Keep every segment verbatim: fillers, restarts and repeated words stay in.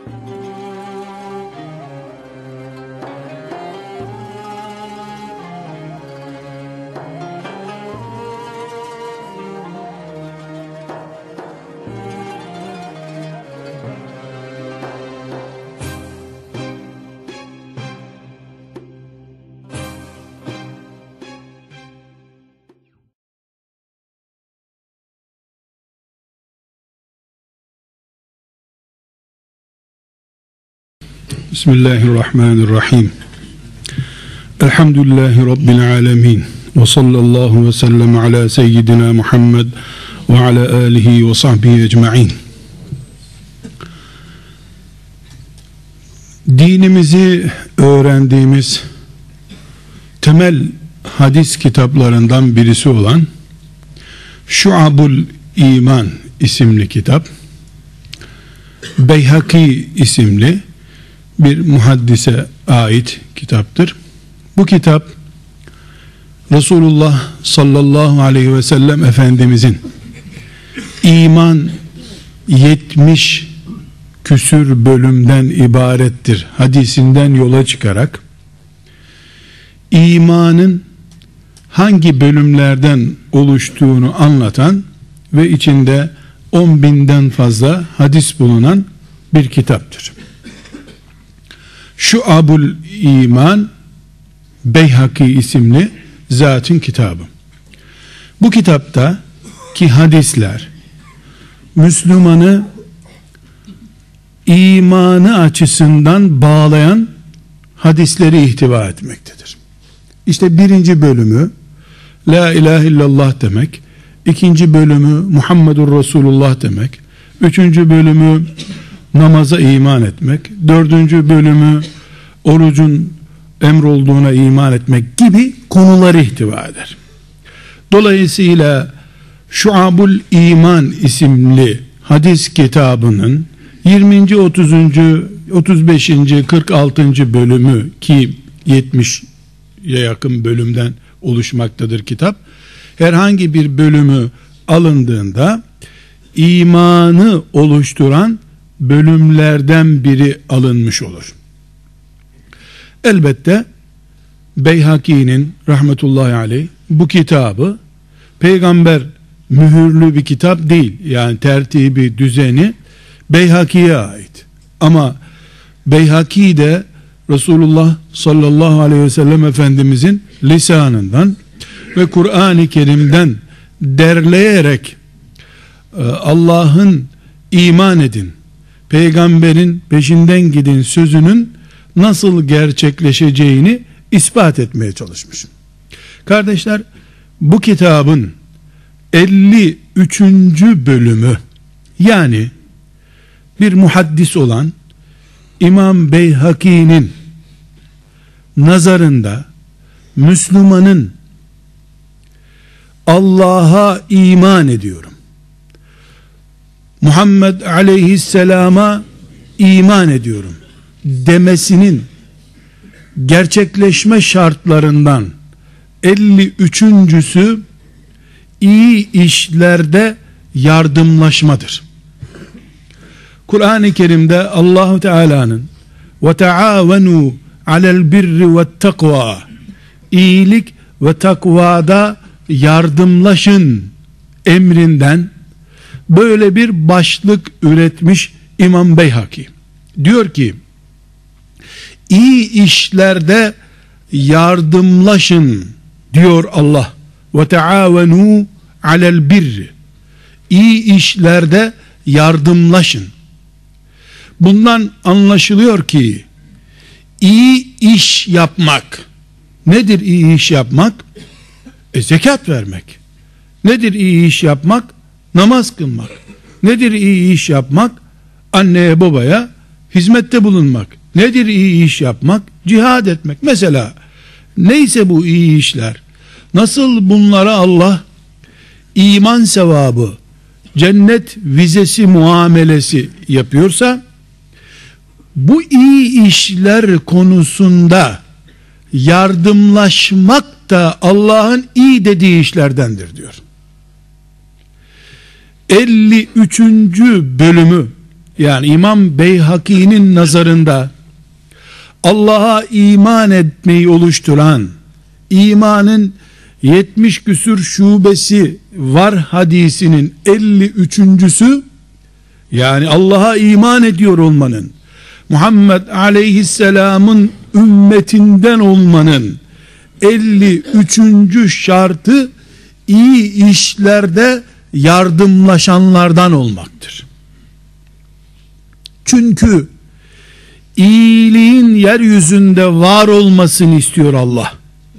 Bismillahirrahmanirrahim. Elhamdülillahi Rabbil alemin. Ve sallallahu ve sellem ala seyyidina Muhammed ve ala alihi ve sahbihi ecma'in. Dinimizi öğrendiğimiz temel hadis kitaplarından birisi olan Şu'abul İman isimli kitap, Beyhaki isimli bir muhaddise ait kitaptır. Bu kitap Resulullah sallallahu aleyhi ve sellem Efendimizin iman yetmiş küsür bölümden ibarettir hadisinden yola çıkarak imanın hangi bölümlerden oluştuğunu anlatan ve içinde on binden fazla hadis bulunan bir kitaptır. Şu'abul İman Beyhaki isimli zatın kitabı. Bu kitapta ki hadisler Müslümanı imanı açısından bağlayan hadisleri ihtiva etmektedir. İşte birinci bölümü La ilahe illallah demek, ikinci bölümü Muhammedur Resulullah demek, üçüncü bölümü namaza iman etmek, dördüncü bölümü orucun emrolduğuna iman etmek gibi konuları ihtiva eder. Dolayısıyla Şu'abul İman isimli hadis kitabının yirminci, otuzuncu, otuz beşinci, kırk altıncı bölümü ki yetmişe yakın bölümden oluşmaktadır kitap. Herhangi bir bölümü alındığında imanı oluşturan bölümlerden biri alınmış olur. Elbette Beyhaki'nin rahmetullahi aleyh bu kitabı peygamber mühürlü bir kitap değil. Yani tertibi, düzeni Beyhaki'ye ait. Ama Beyhaki de Resulullah sallallahu aleyhi ve sellem Efendimizin lisanından ve Kur'an-ı Kerim'den derleyerek Allah'ın iman edin, peygamberin peşinden gidin sözünün nasıl gerçekleşeceğini ispat etmeye çalışmış. Kardeşler, bu kitabın elli üçüncü bölümü, yani bir muhaddis olan İmam Beyhaki'nin nazarında Müslümanın Allah'a iman ediyorum, Muhammed aleyhisselama iman ediyorum demesinin gerçekleşme şartlarından elli üçüncüsü iyi işlerde yardımlaşmadır. Kur'an-ı Kerim'de Allahu Teala'nın ve taavenu alel birri ve takva, iyilik ve takvada yardımlaşın emrinden böyle bir başlık üretmiş İmam Beyhaki. Diyor ki, iyi işlerde yardımlaşın diyor Allah. Ve taavenu alel birri, iyi işlerde yardımlaşın. Bundan anlaşılıyor ki iyi iş yapmak nedir? İyi iş yapmak e, zekat vermek. Nedir iyi iş yapmak? Namaz kılmak. Nedir iyi iş yapmak? Anneye babaya hizmette bulunmak. Nedir iyi iş yapmak? Cihad etmek. Mesela neyse bu iyi işler, nasıl bunlara Allah iman sevabı, cennet vizesi muamelesi yapıyorsa, bu iyi işler konusunda yardımlaşmak da Allah'ın iyi dediği işlerdendir diyor. elli üçüncü bölümü, yani İmam Beyhaki'nin nazarında Allah'a iman etmeyi oluşturan, imanın yetmiş küsür şubesi var hadisinin elli üçüncüsü, yani Allah'a iman ediyor olmanın, Muhammed aleyhisselamın ümmetinden olmanın elli üçüncü şartı iyi işlerde yardımlaşanlardan olmaktır. Çünkü iyiliğin yeryüzünde var olmasını istiyor Allah.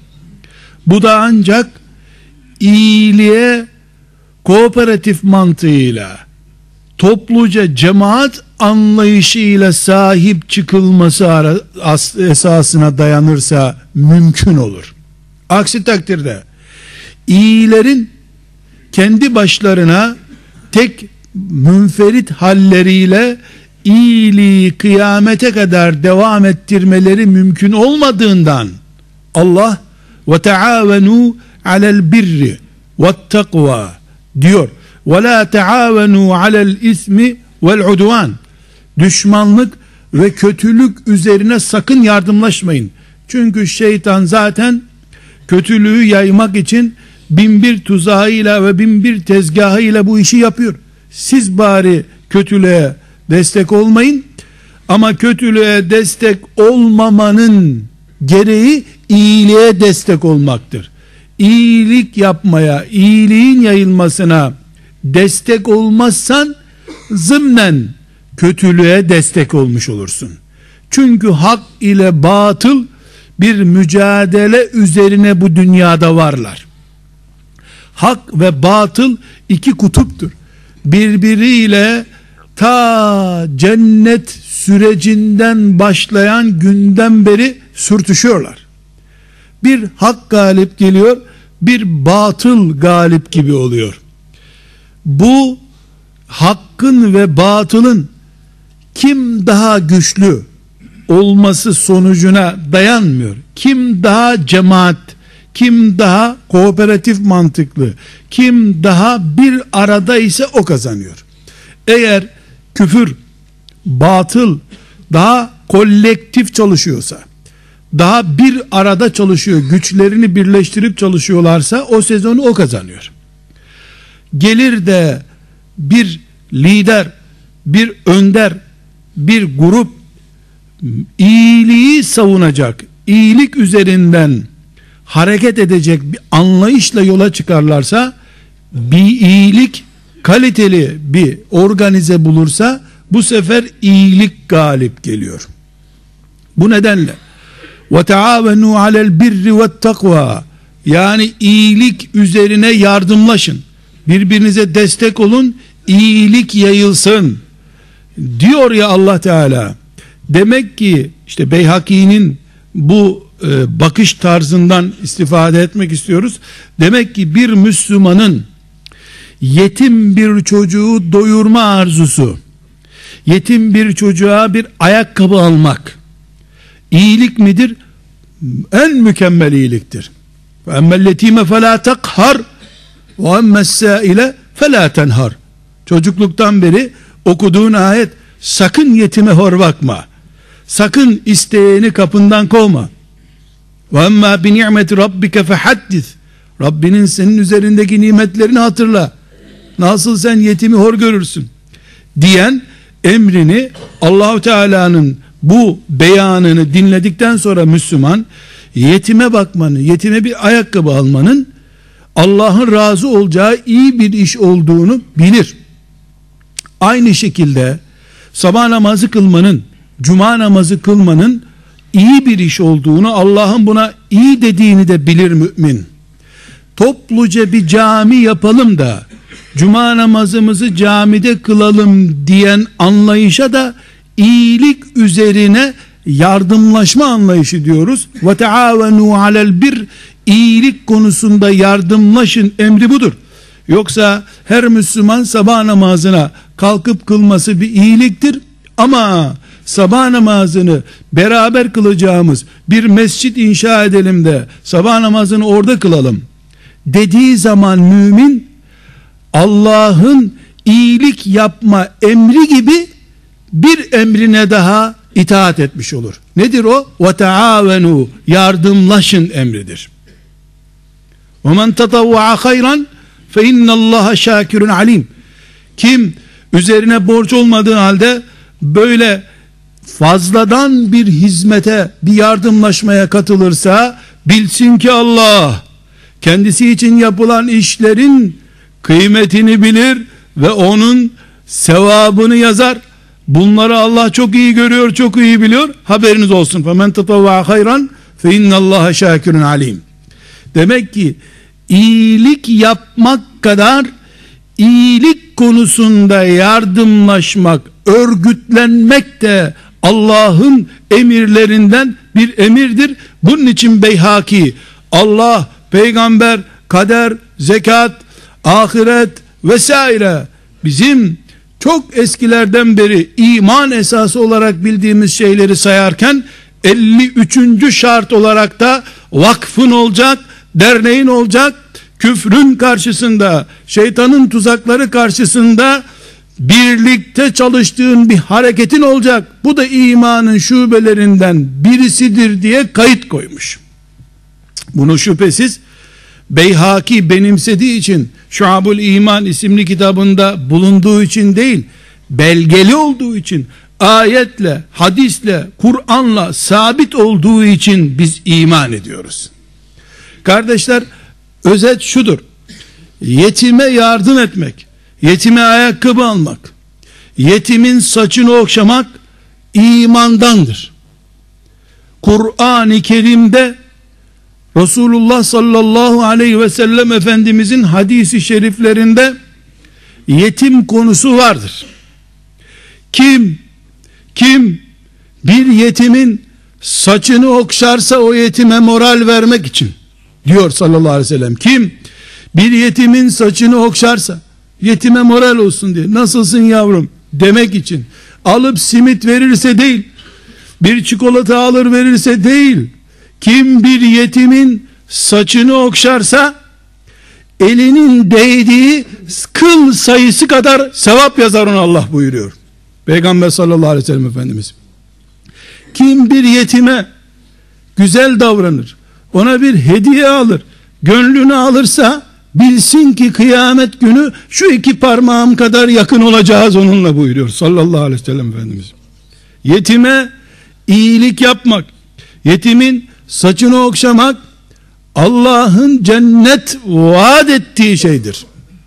Bu da ancak iyiliğe kooperatif mantığıyla, topluca cemaat anlayışıyla sahip çıkılması esasına dayanırsa mümkün olur. Aksi takdirde iyilerin kendi başlarına tek münferit halleriyle iyiliği kıyamete kadar devam ettirmeleri mümkün olmadığından Allah ve taavenu alel birri ve takva diyor. Ve la taavenu alel ismi vel udvan. Düşmanlık ve kötülük üzerine sakın yardımlaşmayın. Çünkü şeytan zaten kötülüğü yaymak için bin bir tuzağıyla ve bin bir tezgahıyla bu işi yapıyor. Siz bari kötülüğe destek olmayın, ama kötülüğe destek olmamanın gereği iyiliğe destek olmaktır. İyilik yapmaya, iyiliğin yayılmasına destek olmazsan zımnen kötülüğe destek olmuş olursun. Çünkü hak ile batıl bir mücadele üzerine bu dünyada varlar. Hak ve batıl iki kutuptur. Birbiriyle ta cennet sürecinden başlayan günden beri sürtüşüyorlar. Bir hak galip geliyor, bir batıl galip gibi oluyor. Bu hakkın ve batılın kim daha güçlü olması sonucuna dayanmıyor. Kim daha cemaat, kim daha kooperatif mantıklı, kim daha bir arada ise o kazanıyor. Eğer küfür, batıl daha kolektif çalışıyorsa, daha bir arada çalışıyor, güçlerini birleştirip çalışıyorlarsa o sezonu o kazanıyor. Gelir de bir lider, bir önder, bir grup iyiliği savunacak, iyilik üzerinden hareket edecek bir anlayışla yola çıkarlarsa, bir iyilik kaliteli bir organize bulursa bu sefer iyilik galip geliyor. Bu nedenle ve taavenu alel birri ve takva, yani iyilik üzerine yardımlaşın, birbirinize destek olun, iyilik yayılsın diyor ya Allah Teala. Demek ki işte Beyhaki'nin bu e, bakış tarzından istifade etmek istiyoruz. Demek ki bir Müslümanın yetim bir çocuğu doyurma arzusu, yetim bir çocuğa bir ayakkabı almak iyilik midir? En mükemmel iyiliktir. فَاَمَّا الْيَت۪يمَ فَلَا تَقْهَرْ وَاَمَّا السَّائِلَ فَلَا تَنْهَرْ. Çocukluktan beri okuduğun ayet, sakın yetime hor bakma, sakın isteğini kapından kovma. وَاَمَّا بِنِعْمَةِ رَبِّكَ فَحَدِّثْ. Rabbinin senin üzerindeki nimetlerini hatırla, nasıl sen yetimi hor görürsün diyen emrini, Allahu Teala'nın bu beyanını dinledikten sonra Müslüman yetime bakmanın, yetime bir ayakkabı almanın Allah'ın razı olacağı iyi bir iş olduğunu bilir. Aynı şekilde sabah namazı kılmanın, cuma namazı kılmanın iyi bir iş olduğunu, Allah'ın buna iyi dediğini de bilir mümin. Topluca bir cami yapalım da cuma namazımızı camide kılalım diyen anlayışa da iyilik üzerine yardımlaşma anlayışı diyoruz. Ve taavenu alel bir, iyilik konusunda yardımlaşın emri budur. Yoksa her Müslüman sabah namazına kalkıp kılması bir iyiliktir, ama sabah namazını beraber kılacağımız bir mescit inşa edelim de sabah namazını orada kılalım dediği zaman mümin, Allah'ın iyilik yapma emri gibi bir emrine daha itaat etmiş olur. Nedir o? وَتَعَاوَنُوا Yardımlaşın emridir. وَمَنْ تَطَوَّعَ خَيْرًا فَاِنَّ اللّٰهَ شَاكِرٌ عَلِيمٌ Kim üzerine borç olmadığı halde böyle fazladan bir hizmete, bir yardımlaşmaya katılırsa, bilsin ki Allah kendisi için yapılan işlerin kıymetini bilir ve onun sevabını yazar. Bunları Allah çok iyi görüyor, çok iyi biliyor. Haberiniz olsun. فَمَنْ تَطَوَّعَ خَيْرًا فَاِنَّ اللّٰهَ شَاكِرٌ عَلِيمٌ Demek ki iyilik yapmak kadar iyilik konusunda yardımlaşmak, örgütlenmek de Allah'ın emirlerinden bir emirdir. Bunun için Beyhaki, Allah, peygamber, kader, zekat, ahiret vesaire bizim çok eskilerden beri iman esası olarak bildiğimiz şeyleri sayarken elli üçüncü şart olarak da vakfın olacak, derneğin olacak, küfrün karşısında, şeytanın tuzakları karşısında birlikte çalıştığın bir hareketin olacak. Bu da imanın şubelerinden birisidir diye kayıt koymuş. Bunu şüphesiz Beyhaki benimsediği için, Şuabul İman isimli kitabında bulunduğu için değil, belgeli olduğu için, ayetle, hadisle, Kur'an'la sabit olduğu için biz iman ediyoruz. Kardeşler, özet şudur: yetime yardım etmek, yetime ayakkabı almak, yetimin saçını okşamak imandandır. Kur'an-ı Kerim'de Resulullah sallallahu aleyhi ve sellem Efendimizin hadisi şeriflerinde yetim konusu vardır. Kim kim bir yetimin saçını okşarsa o yetime moral vermek için diyor sallallahu aleyhi ve sellem. Kim bir yetimin saçını okşarsa yetime moral olsun diye, nasılsın yavrum demek için, alıp simit verirse değil, bir çikolata alır verirse değil, kim bir yetimin saçını okşarsa elinin değdiği kıl sayısı kadar sevap yazar ona Allah buyuruyor Peygamber sallallahu aleyhi ve sellem Efendimiz. Kim bir yetime güzel davranır, ona bir hediye alır, gönlünü alırsa bilsin ki kıyamet günü şu iki parmağım kadar yakın olacağız onunla buyuruyor sallallahu aleyhi ve sellem Efendimiz. Yetime iyilik yapmak, yetimin saçını okşamak Allah'ın cennet vaat ettiği şeydir.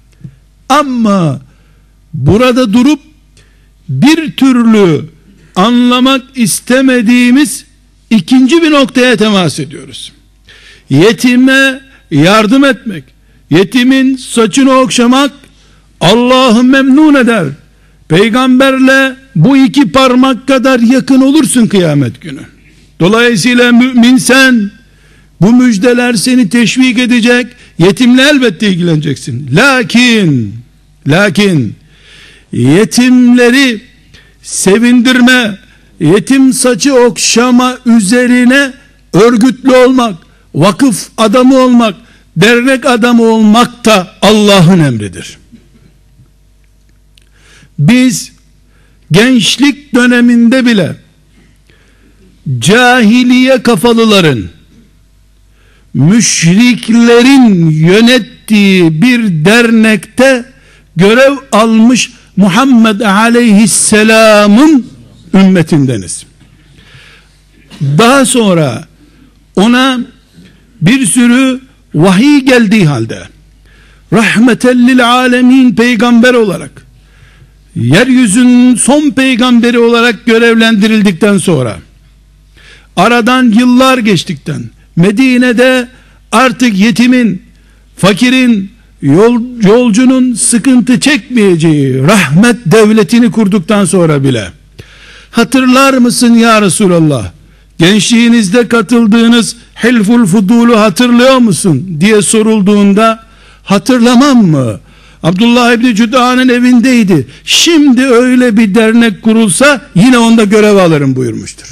Ama burada durup bir türlü anlamak istemediğimiz ikinci bir noktaya temas ediyoruz. Yetime yardım etmek, yetimin saçını okşamak Allah'ı memnun eder. Peygamberle bu iki parmak kadar yakın olursun kıyamet günü. Dolayısıyla müminsen bu müjdeler seni teşvik edecek. Yetimle elbette ilgileneceksin. Lakin lakin yetimleri sevindirme, yetim saçı okşama üzerine örgütlü olmak, vakıf adamı olmak, dernek adamı olmak da Allah'ın emridir. Biz gençlik döneminde bile cahiliye kafalıların, müşriklerin yönettiği bir dernekte görev almış Muhammed aleyhisselamın ümmetindeniz. Daha sonra ona bir sürü vahiy geldiği halde rahmeten lil alemin peygamber olarak, yeryüzünün son peygamberi olarak görevlendirildikten sonra, aradan yıllar geçtikten, Medine'de artık yetimin, fakirin, yol, yolcunun sıkıntı çekmeyeceği rahmet devletini kurduktan sonra bile, hatırlar mısın ya Resulallah, gençliğinizde katıldığınız Hilful Fudul'u hatırlıyor musun diye sorulduğunda, hatırlamam mı? Abdullah İbni Cüda'nın evindeydi. Şimdi öyle bir dernek kurulsa yine onda görev alırım buyurmuştur.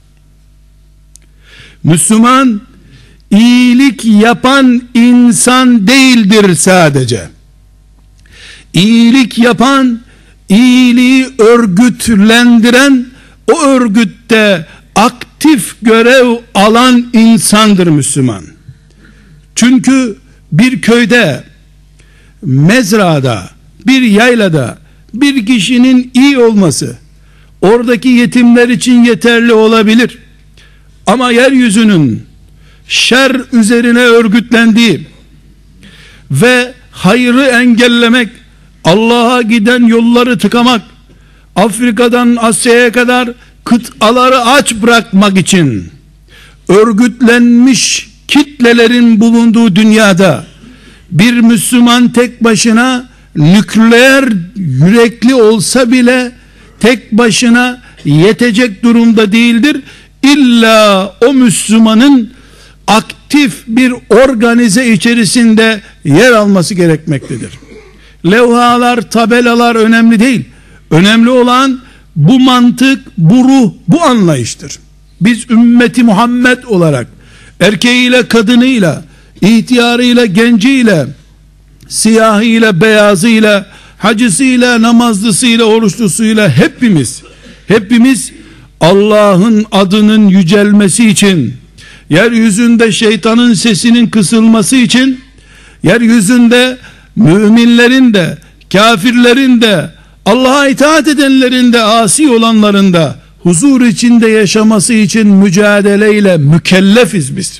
Müslüman iyilik yapan insan değildir sadece. İyilik yapan iyiliği örgütlendiren, o örgütte aktif görev alan insandır Müslüman. Çünkü bir köyde, mezrada, bir yaylada bir kişinin iyi olması oradaki yetimler için yeterli olabilir. Ama yeryüzünün şer üzerine örgütlendiği ve hayrı engellemek, Allah'a giden yolları tıkamak, Afrika'dan Asya'ya kadar kıtaları aç bırakmak için örgütlenmiş kitlelerin bulunduğu dünyada bir Müslüman tek başına nükleer yürekli olsa bile tek başına yetecek durumda değildir. İlla o Müslümanın aktif bir organize içerisinde yer alması gerekmektedir. Levhalar, tabelalar önemli değil. Önemli olan bu mantık, bu ruh, bu anlayıştır. Biz ümmeti Muhammed olarak erkeğiyle, kadınıyla, ihtiyarıyla, genciyle, siyahıyla, beyazıyla, hacısıyla, namazlısıyla, oruçlusuyla hepimiz, hepimiz Allah'ın adının yücelmesi için, yeryüzünde şeytanın sesinin kısılması için, yeryüzünde müminlerin de, kafirlerin de, Allah'a itaat edenlerin de, asi olanların da huzur içinde yaşaması için mücadeleyle mükellefiz biz.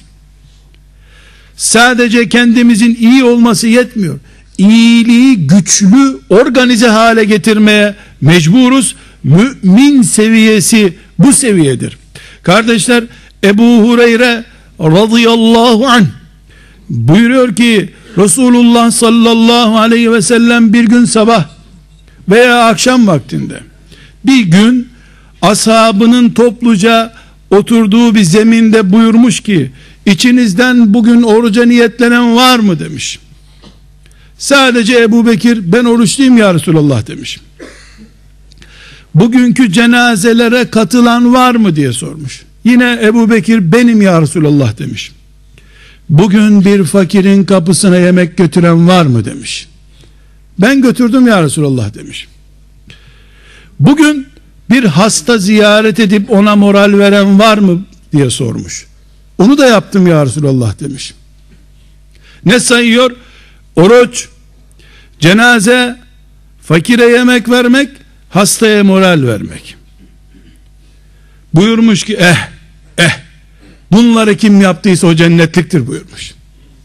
Sadece kendimizin iyi olması yetmiyor. İyiliği güçlü, organize hale getirmeye mecburuz. Mümin seviyesi bu seviyedir. Kardeşler, Ebu Hureyre radıyallahu anh buyuruyor ki Resulullah sallallahu aleyhi ve sellem bir gün sabah veya akşam vaktinde bir gün ashabının topluca oturduğu bir zeminde buyurmuş ki içinizden bugün oruca niyetlenen var mı demiş. Sadece Ebu Bekir ben oruçluyum ya Resulallah demiş. Bugünkü cenazelere katılan var mı diye sormuş. Yine Ebu Bekir benim ya Resulallah demiş. Bugün bir fakirin kapısına yemek götüren var mı demiş. Ben götürdüm ya Resulallah demiş. Bugün bir hasta ziyaret edip ona moral veren var mı diye sormuş. Onu da yaptım ya Resulallah demiş. Ne sayıyor? Oruç, cenaze, fakire yemek vermek, hastaya moral vermek. Buyurmuş ki eh eh bunları kim yaptıysa o cennetliktir buyurmuş.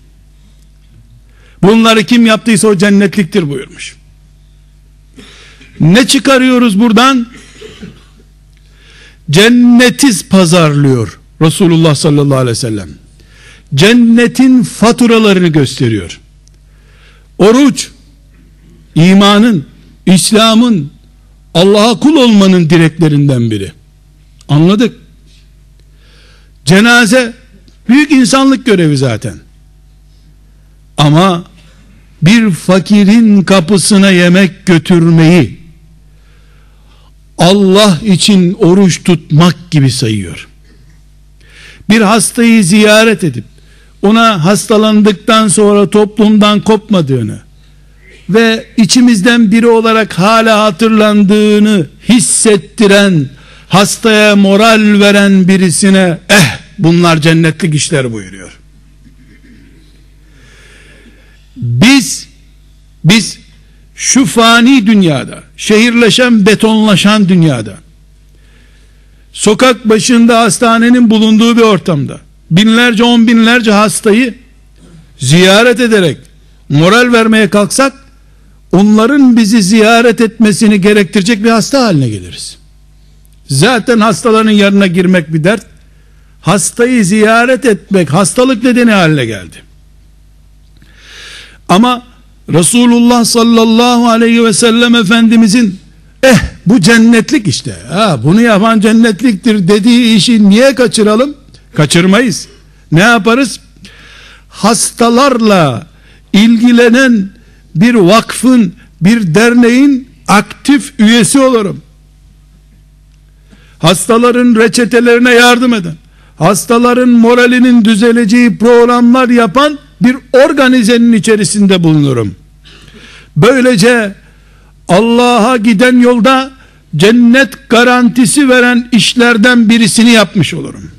Bunları kim yaptıysa o cennetliktir buyurmuş. Ne çıkarıyoruz buradan? Cennetiz pazarlıyor Resulullah sallallahu aleyhi ve sellem. Cennetin faturalarını gösteriyor. Oruç, imanın, İslam'ın, Allah'a kul olmanın direklerinden biri. Anladık. Cenaze, büyük insanlık görevi zaten. Ama bir fakirin kapısına yemek götürmeyi Allah için oruç tutmak gibi sayıyor. Bir hastayı ziyaret edip ona hastalandıktan sonra toplumdan kopmadığını ve içimizden biri olarak hala hatırlandığını hissettiren, hastaya moral veren birisine eh bunlar cennetlik işler buyuruyor. Biz biz şu fani dünyada, şehirleşen, betonlaşan dünyada, sokak başında hastanenin bulunduğu bir ortamda binlerce, on binlerce hastayı ziyaret ederek moral vermeye kalksak, onların bizi ziyaret etmesini gerektirecek bir hasta haline geliriz. Zaten hastaların yanına girmek bir dert, hastayı ziyaret etmek hastalık nedeni haline geldi. Ama Resulullah sallallahu aleyhi ve sellem Efendimizin eh bu cennetlik işte, ha, bunu yapan cennetliktir dediği işi niye kaçıralım? Kaçırmayız. Ne yaparız? Hastalarla ilgilenen bir vakfın, bir derneğin aktif üyesi olurum. Hastaların reçetelerine yardım eden, hastaların moralinin düzeleceği programlar yapan bir organizenin içerisinde bulunurum. Böylece Allah'a giden yolda cennet garantisi veren işlerden birisini yapmış olurum.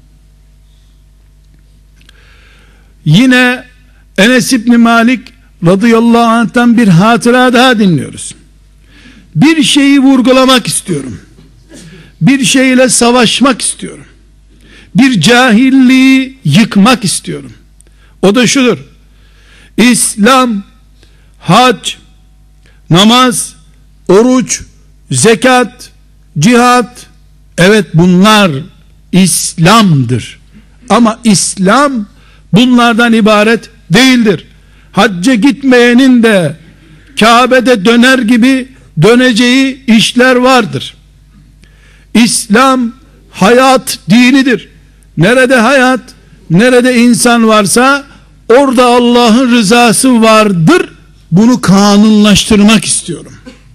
Yine Enes İbni Malik radıyallahu anh'tan bir hatıra daha dinliyoruz. Bir şeyi vurgulamak istiyorum. Bir şeyle savaşmak istiyorum. Bir cahilliği yıkmak istiyorum. O da şudur: İslam, hac, namaz, oruç, zekat, cihat, evet bunlar İslam'dır. Ama İslam bunlardan ibaret değildir. Hacca gitmeyenin de Kabe'de döner gibi döneceği işler vardır. İslam hayat dinidir. Nerede hayat, nerede insan varsa orada Allah'ın rızası vardır. Bunu kanunlaştırmak istiyorum.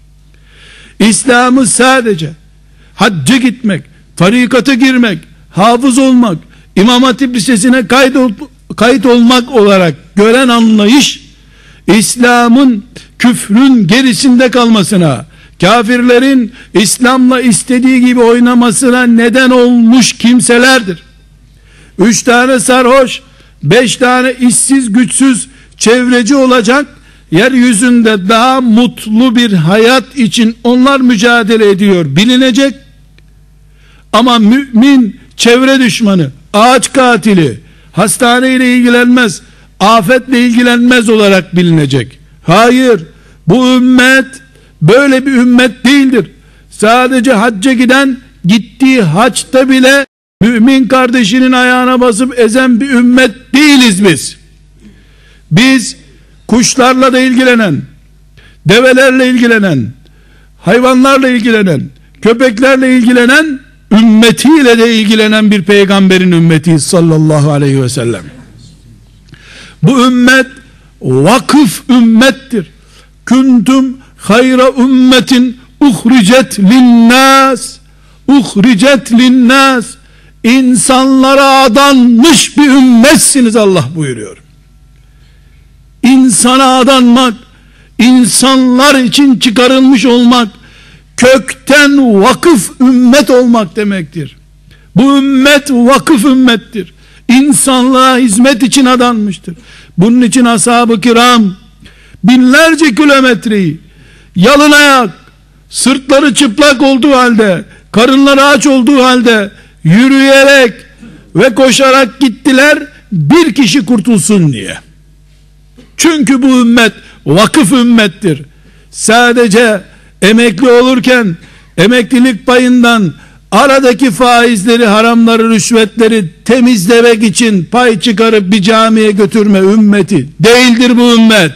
İslam'ı sadece hacca gitmek, tarikata girmek, hafız olmak, İmam Hatip Lisesi'ne kayıt, ol, kayıt olmak olarak gören anlayış, İslam'ın küfrün gerisinde kalmasına, kafirlerin İslam'la istediği gibi oynamasına neden olmuş kimselerdir. Üç tane sarhoş, beş tane işsiz güçsüz çevreci olacak, yeryüzünde daha mutlu bir hayat için onlar mücadele ediyor bilinecek. Ama mümin çevre düşmanı, ağaç katili, hastaneyle ilgilenmez, afetle ilgilenmez olarak bilinecek. Hayır, bu ümmet böyle bir ümmet değildir. Sadece hacca giden, gittiği haçta bile mümin kardeşinin ayağına basıp ezen bir ümmet değiliz biz. Biz kuşlarla da ilgilenen, develerle ilgilenen, hayvanlarla ilgilenen, köpeklerle ilgilenen, ümmetiyle de ilgilenen bir peygamberin ümmetiyiz sallallahu aleyhi ve sellem. Bu ümmet vakıf ümmettir. Kuntum hayra ümmetin uhricet linnas, uhricet linnas, insanlara adanmış bir ümmetsiniz Allah buyuruyor. İnsana adanmak, insanlar için çıkarılmış olmak, kökten vakıf ümmet olmak demektir. Bu ümmet vakıf ümmettir. İnsanlığa hizmet için adanmıştır. Bunun için ashab-ı kiram binlerce kilometreyi yalın ayak, sırtları çıplak olduğu halde, karınları aç olduğu halde yürüyerek ve koşarak gittiler, bir kişi kurtulsun diye. Çünkü bu ümmet vakıf ümmettir. Sadece emekli olurken emeklilik payından aradaki faizleri, haramları, rüşvetleri temizlemek için pay çıkarıp bir camiye götürme ümmeti değildir bu ümmet.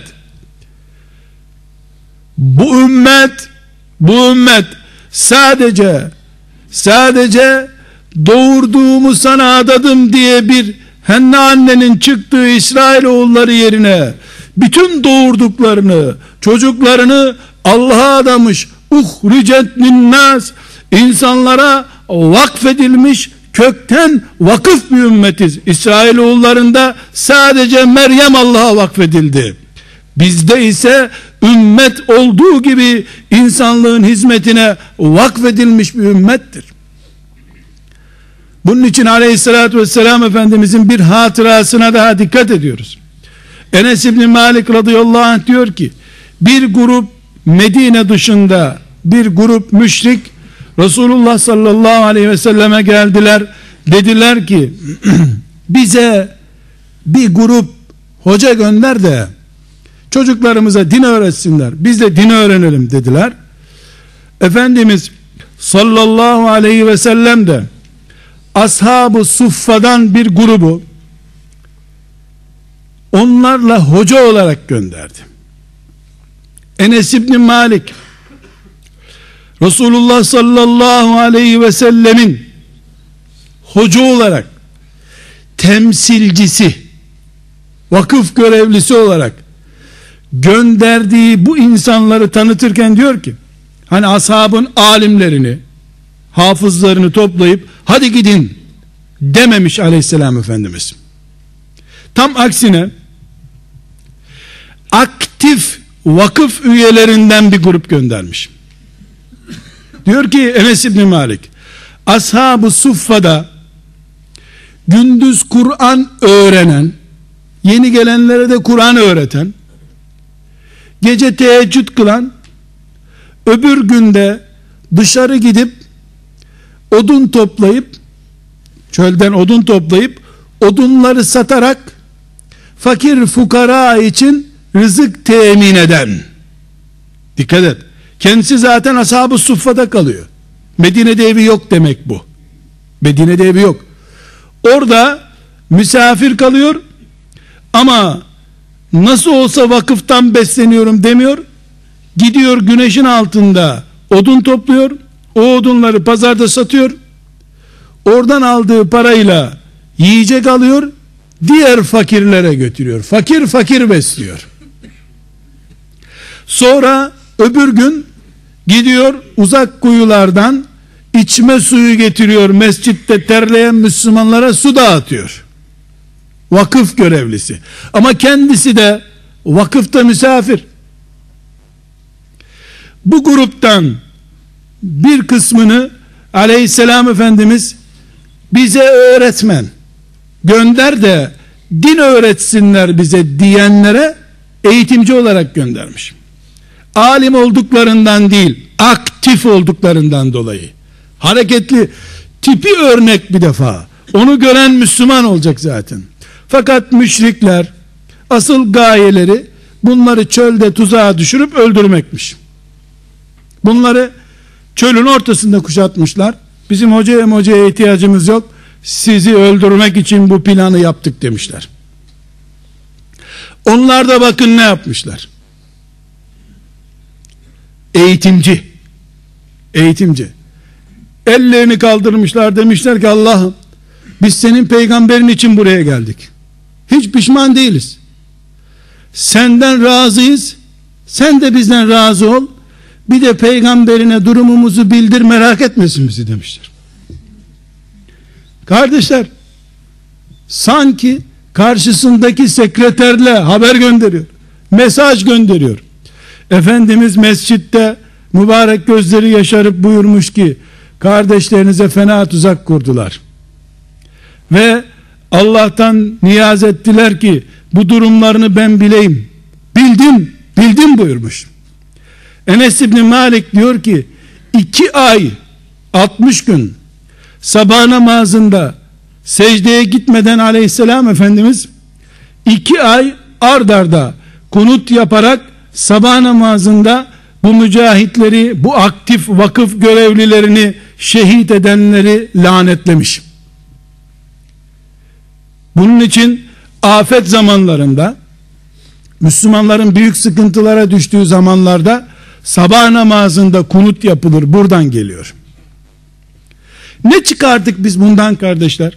Bu ümmet, bu ümmet sadece sadece doğurduğumu sana adadım diye bir Henna annenin çıktığı İsrailoğulları yerine bütün doğurduklarını, çocuklarını Allah'a adamış, uhricet linnas, insanlara vakfedilmiş kökten vakıf bir ümmetiz. İsrailoğullarında sadece Meryem Allah'a vakfedildi. Bizde ise ümmet olduğu gibi insanlığın hizmetine vakfedilmiş bir ümmettir. Bunun için aleyhissalatü vesselam Efendimizin bir hatırasına daha dikkat ediyoruz. Enes İbni Malik radıyallahu anh diyor ki, bir grup Medine dışında bir grup müşrik Resulullah sallallahu aleyhi ve selleme geldiler. Dediler ki bize bir grup hoca gönder de çocuklarımıza din öğretsinler, biz de din öğrenelim dediler. Efendimiz sallallahu aleyhi ve sellem de ashab-ı suffadan bir grubu onlarla hoca olarak gönderdi. Enes İbni Malik Resulullah sallallahu aleyhi ve sellemin hoca olarak, temsilcisi, vakıf görevlisi olarak gönderdiği bu insanları tanıtırken diyor ki, hani ashabın alimlerini, hafızlarını toplayıp hadi gidin dememiş aleyhisselam Efendimiz. Tam aksine aktif vakıf üyelerinden bir grup göndermiş. Diyor ki Enes İbni Malik, Ashab-ı Suffa'da gündüz Kur'an öğrenen, yeni gelenlere de Kur'an öğreten, gece teheccüd kılan, öbür günde dışarı gidip odun toplayıp, çölden odun toplayıp odunları satarak fakir fukara için rızık temin eden, dikkat et, kendisi zaten Ashab-ı Suffa'da kalıyor, Medine'de evi yok demek bu. Medine'de evi yok, orada misafir kalıyor ama nasıl olsa vakıftan besleniyorum demiyor, gidiyor güneşin altında odun topluyor, o odunları pazarda satıyor, oradan aldığı parayla yiyecek alıyor, diğer fakirlere götürüyor, fakir fakir besliyor. Sonra öbür gün gidiyor uzak kuyulardan içme suyu getiriyor, mescitte terleyen Müslümanlara su dağıtıyor. Vakıf görevlisi ama kendisi de vakıfta misafir. Bu gruptan bir kısmını Aleyhisselam Efendimiz bize öğretmen gönder de din öğretsinler bize diyenlere eğitimci olarak göndermiş. Alim olduklarından değil, aktif olduklarından dolayı. Hareketli, tipi örnek bir defa. Onu gören Müslüman olacak zaten. Fakat müşrikler asıl gayeleri bunları çölde tuzağa düşürüp öldürmekmiş. Bunları çölün ortasında kuşatmışlar. Bizim hocaya hocaya ihtiyacımız yok, sizi öldürmek için bu planı yaptık demişler. Onlar da bakın ne yapmışlar. Eğitimci. Eğitimci. Ellerini kaldırmışlar, demişler ki Allah'ım biz senin peygamberin için buraya geldik. Hiç pişman değiliz. Senden razıyız. Sen de bizden razı ol. Bir de peygamberine durumumuzu bildir, merak etmesin bizi demişler. Kardeşler, sanki karşısındaki sekreterle haber gönderiyor, mesaj gönderiyor. Efendimiz mescitte mübarek gözleri yaşarıp buyurmuş ki kardeşlerinize fena tuzak kurdular ve Allah'tan niyaz ettiler ki bu durumlarını ben bileyim, bildim bildim buyurmuş. Enes İbni Malik diyor ki iki ay altmış gün sabah namazında secdeye gitmeden Aleyhisselam Efendimiz iki ay ard arda kunut yaparak sabah namazında bu mücahitleri, bu aktif vakıf görevlilerini, şehit edenleri lanetlemiş. Bunun için afet zamanlarında, Müslümanların büyük sıkıntılara düştüğü zamanlarda sabah namazında kunut yapılır, buradan geliyor. Ne çıkardık biz bundan kardeşler?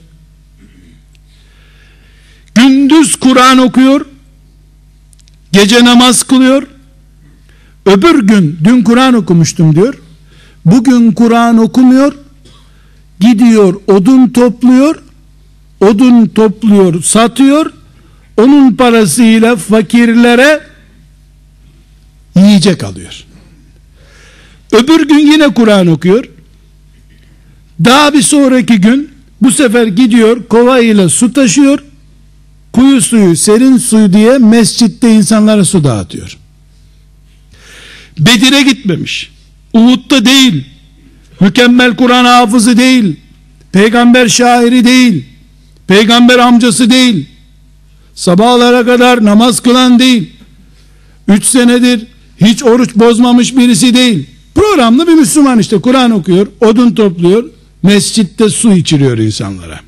Gündüz Kur'an okuyor, gece namaz kılıyor, öbür gün dün Kur'an okumuştum diyor, bugün Kur'an okumuyor, gidiyor odun topluyor, odun topluyor satıyor, onun parasıyla fakirlere yiyecek alıyor. Öbür gün yine Kur'an okuyor, daha bir sonraki gün bu sefer gidiyor kovayla su taşıyor, kuyu suyu, serin suyu diye mescitte insanlara su dağıtıyor. Bedir'e gitmemiş, Uhud'da değil, mükemmel Kur'an hafızı değil, peygamber şairi değil, peygamber amcası değil, sabahlara kadar namaz kılan değil, üç senedir hiç oruç bozmamış birisi değil, programlı bir Müslüman işte, Kur'an okuyor, odun topluyor, mescitte su içiriyor insanlara.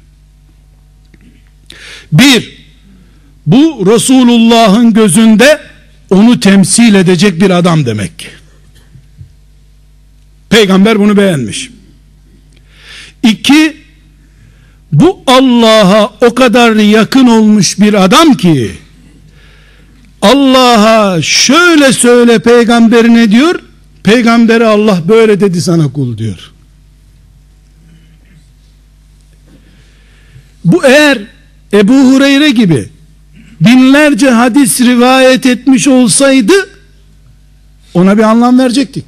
Bir, bu Resulullah'ın gözünde onu temsil edecek bir adam demek ki. Peygamber bunu beğenmiş. İki, bu Allah'a o kadar yakın olmuş bir adam ki Allah'a şöyle söyle peygamberine diyor, peygambere Allah böyle dedi sana kul diyor. Bu eğer Ebu Hureyre gibi binlerce hadis rivayet etmiş olsaydı ona bir anlam verecektik.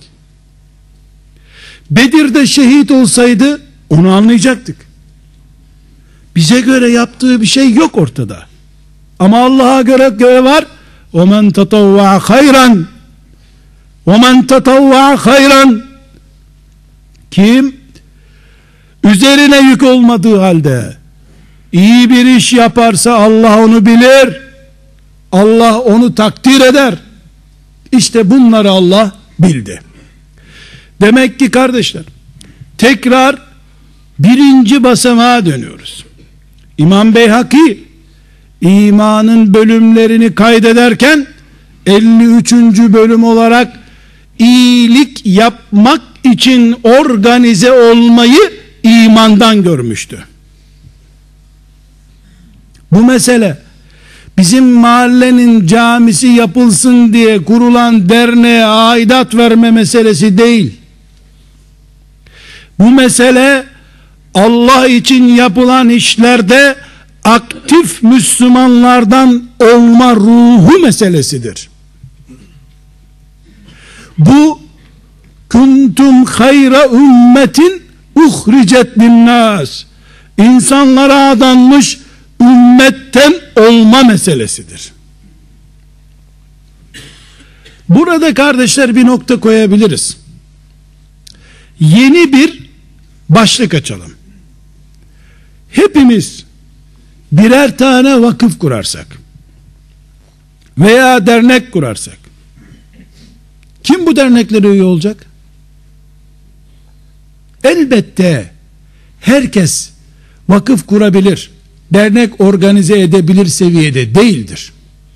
Bedir'de şehit olsaydı onu anlayacaktık. Bize göre yaptığı bir şey yok ortada. Ama Allah'a göre göre var. وَمَنْ تَطَوَّعَ خَيْرًا وَمَنْ تَطَوَّعَ خَيْرًا Kim üzerine yük olmadığı halde iyi bir iş yaparsa Allah onu bilir. Allah onu takdir eder. İşte bunları Allah bildi. Demek ki kardeşler, tekrar birinci basamağa dönüyoruz. İmam Beyhaki imanın bölümlerini kaydederken elli üçüncü bölüm olarak iyilik yapmak için organize olmayı imandan görmüştü. Bu mesele bizim mahallenin camisi yapılsın diye kurulan derneğe aidat verme meselesi değil. Bu mesele Allah için yapılan işlerde aktif Müslümanlardan olma ruhu meselesidir. Bu kuntum hayra ümmetin uhricet linnas, insanlara adanmış ümmetten olma meselesidir. Burada kardeşler bir nokta koyabiliriz. Yeni bir başlık açalım. Hepimiz birer tane vakıf kurarsak veya dernek kurarsak, kim bu derneklere üye olacak? Elbette herkes vakıf kurabilir, dernek organize edebilir seviyede değildir.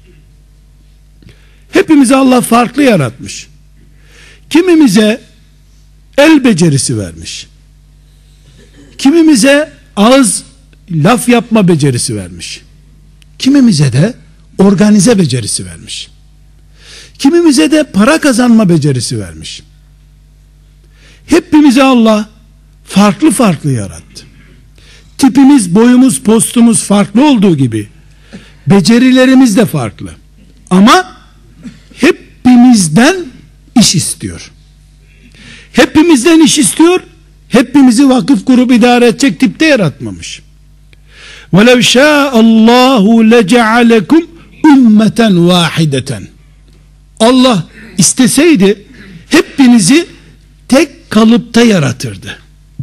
Hepimizi Allah farklı yaratmış. Kimimize el becerisi vermiş. Kimimize ağız laf yapma becerisi vermiş. Kimimize de organize becerisi vermiş. Kimimize de para kazanma becerisi vermiş. Hepimizi Allah farklı farklı yarattı. Tipimiz, boyumuz, postumuz farklı olduğu gibi becerilerimiz de farklı. Ama hepimizden iş istiyor. Hepimizden iş istiyor. Hepimizi vakıf kurup idare edecek tipte yaratmamış. وَلَوْ شَاءَ اللّٰهُ لَجَعَلَكُمْ ümmeten وَاحِدَةً Allah isteseydi hepinizi tek kalıpta yaratırdı.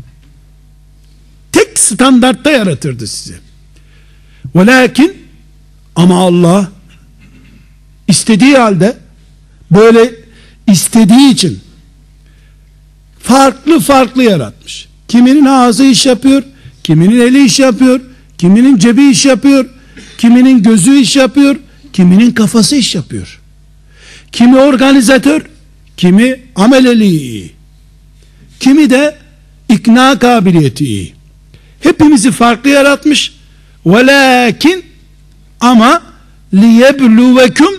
Tek standartta yaratırdı sizi. Velakin ama Allah istediği halde, böyle istediği için farklı farklı yaratmış. Kiminin ağzı iş yapıyor, kiminin eli iş yapıyor, kiminin cebi iş yapıyor, kiminin gözü iş yapıyor, kiminin kafası iş yapıyor. Kimi organizatör, kimi ameleli iyi, kimi de ikna kabiliyeti iyi. Hepimizi farklı yaratmış. Velakin ama liyebluvekum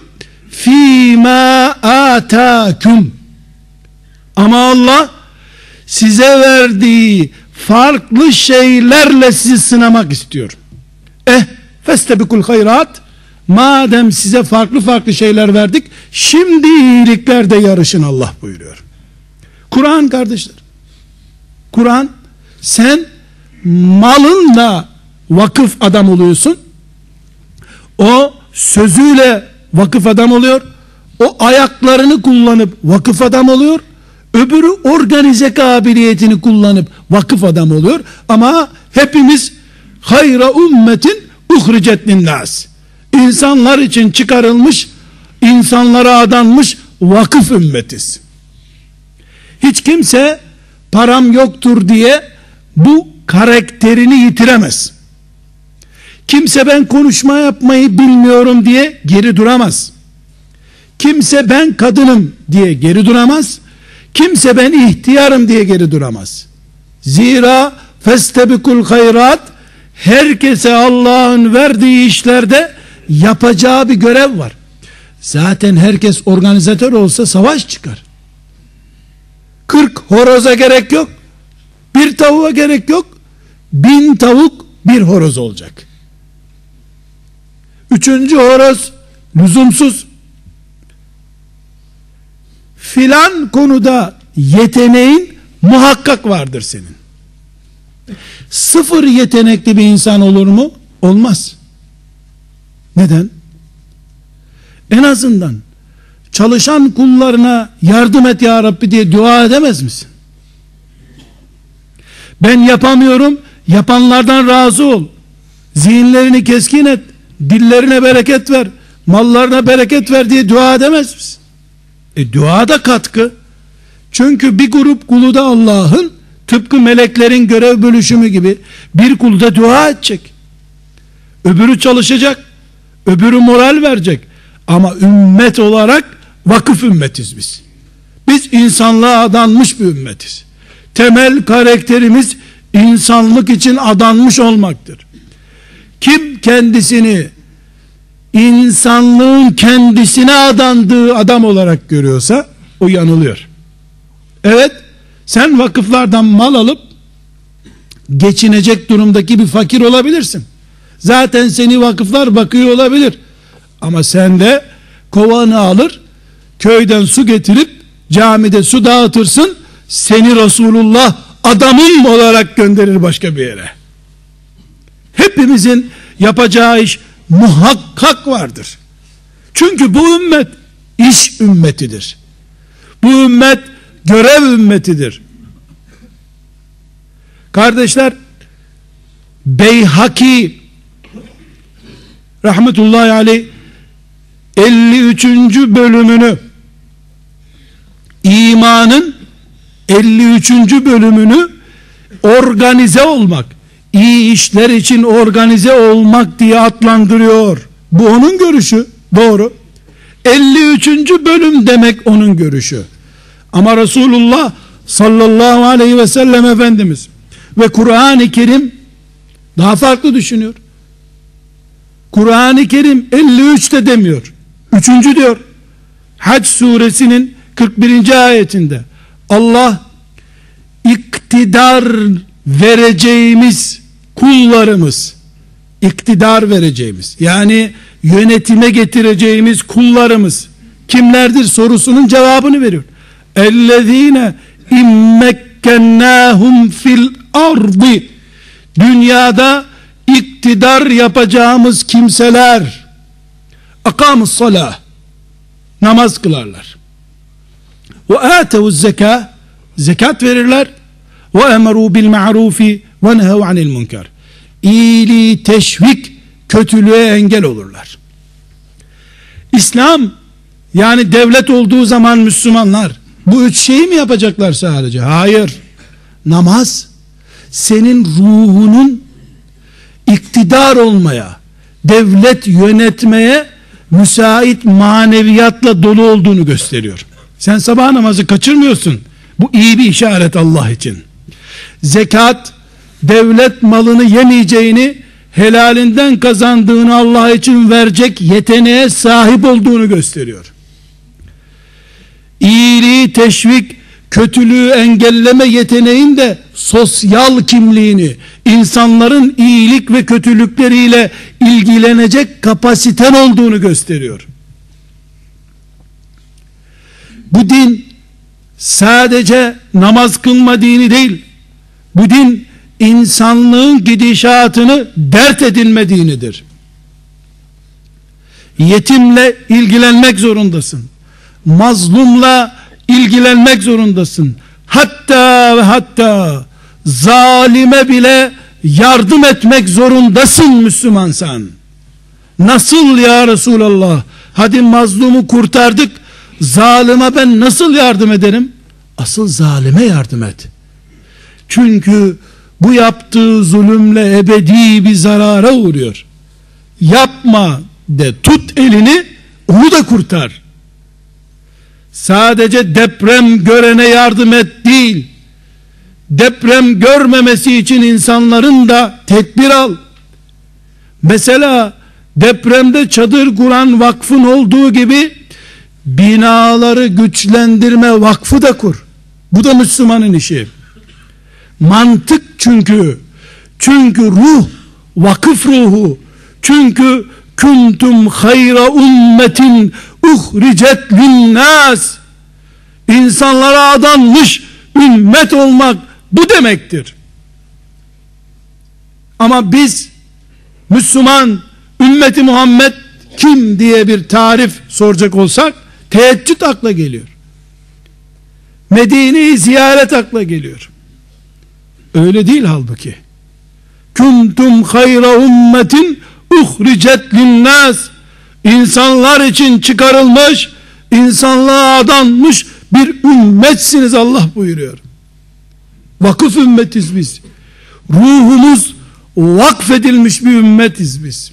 fîmâ âtâkum, ama Allah size verdiği farklı şeylerle sizi sınamak istiyor. Eh festebikul hayrat, madem size farklı farklı şeyler verdik, şimdi iyiliklerde yarışın Allah buyuruyor. Kur'an kardeşler, Kur'an, sen malınla vakıf adam oluyorsun, o sözüyle vakıf adam oluyor, o ayaklarını kullanıp vakıf adam oluyor, öbürü organize kabiliyetini kullanıp vakıf adam oluyor. Ama hepimiz hayra ümmetin uhricet linnas, insanlar için çıkarılmış, insanlara adanmış vakıf ümmetiz. Hiç kimse param yoktur diye bu karakterini yitiremez. Kimse ben konuşma yapmayı bilmiyorum diye geri duramaz. Kimse ben kadınım diye geri duramaz. Kimse ben ihtiyarım diye geri duramaz. Zira festebikul hayrat, herkese Allah'ın verdiği işlerde yapacağı bir görev var. Zaten herkes organizatör olsa savaş çıkar. kırk horoza gerek yok. Bir tavuğa gerek yok. Bin tavuk bir horoz olacak. Üçüncü horoz lüzumsuz. filan konuda yeteneğin muhakkak vardır senin. Sıfır yetenekli bir insan olur mu? Olmaz. Neden? En azından çalışan kullarına yardım et ya Rabbi diye dua edemez misin? Ben yapamıyorum, yapanlardan razı ol. Zihinlerini keskin et, dillerine bereket ver, mallarına bereket ver diye dua edemez misin? E dua da katkı. Çünkü bir grup kulu da Allah'ın, tıpkı meleklerin görev bölüşümü gibi bir kul da dua edecek. Öbürü çalışacak, öbürü moral verecek. Ama ümmet olarak vakıf ümmetiz biz. Biz insanlığa adanmış bir ümmetiz. Temel karakterimiz insanlık için adanmış olmaktır. Kim kendisini insanlığın kendisine adandığı adam olarak görüyorsa o yanılıyor. Evet, sen vakıflardan mal alıp geçinecek durumdaki bir fakir olabilirsin. Zaten seni vakıflar bakıyor olabilir. Ama sen de kovanı alır, köyden su getirip camide su dağıtırsın, seni Resulullah adamım olarak gönderir başka bir yere. Hepimizin yapacağı iş muhakkak vardır. Çünkü bu ümmet iş ümmetidir. Bu ümmet görev ümmetidir. Kardeşler, Beyhaki rahmetullahi aleyh elli üçüncü bölümünü, imanın elli üçüncü bölümünü organize olmak, iyi işler için organize olmak diye adlandırıyor. Bu onun görüşü, doğru. elli üçüncü bölüm demek onun görüşü. Ama Resulullah sallallahu aleyhi ve sellem Efendimiz ve Kur'an-ı Kerim daha farklı düşünüyor. Kur'an-ı Kerim elli üç de demiyor, üçüncü diyor. Hac suresinin kırk birinci ayetinde Allah iktidar vereceğimiz kullarımız, iktidar vereceğimiz, yani yönetime getireceğimiz kullarımız kimlerdir sorusunun cevabını veriyor. Ellezine immekkennâhum fil ardı, dünyada iktidar yapacağımız kimseler, akamus salah, namaz kılarlar, ve âtevuz zekâ, zekat verirler, ve emerû bil ma'rufi ve nehev anil munkar, iyiliği teşvik, kötülüğe engel olurlar. İslam, yani devlet olduğu zaman Müslümanlar bu üç şeyi mi yapacaklar sadece? Hayır. Namaz senin ruhunun iktidar olmaya, devlet yönetmeye müsait maneviyatla dolu olduğunu gösteriyor. Sen sabah namazı kaçırmıyorsun. Bu iyi bir işaret Allah için. Zekat, devlet malını yemeyeceğini, helalinden kazandığını Allah için verecek yeteneğe sahip olduğunu gösteriyor. İyiliği teşvik, kötülüğü engelleme yeteneğin de sosyal kimliğini, insanların iyilik ve kötülükleriyle ilgilenecek kapasiten olduğunu gösteriyor. Bu din sadece namaz kılma dini değil. Bu din insanlığın gidişatını dert edinme dinidir. Yetimle ilgilenmek zorundasın. Mazlumla ilgilenmek zorundasın. Hatta ve hatta zalime bile yardım etmek zorundasın Müslümansan. Nasıl ya Resulallah? Hadi mazlumu kurtardık, zalime ben nasıl yardım ederim? Asıl zalime yardım et. Çünkü bu yaptığı zulümle ebedi bir zarara uğruyor. Yapma de, tut elini, onu da kurtar. Sadece deprem görene yardım et değil, deprem görmemesi için insanların da tedbir al. Mesela depremde çadır kuran vakfın olduğu gibi binaları güçlendirme vakfı da kur. Bu da Müslümanın işi. Mantık çünkü. Çünkü ruh vakıf ruhu. Çünkü kuntum hayra ummetin uhricet linnas, İnsanlara adanmış ümmet olmak bu demektir. Ama biz Müslüman, ümmeti Muhammed kim diye bir tarif soracak olsak teheccüd akla geliyor. Medine'yi ziyaret akla geliyor. Öyle değil halbuki. Kuntum hayra ummetin uhricet linnâs. İnsanlar için çıkarılmış, insanlığa adanmış bir ümmetsiniz Allah buyuruyor. Vakıf ümmetiz biz. Ruhumuz vakfedilmiş bir ümmetiz biz.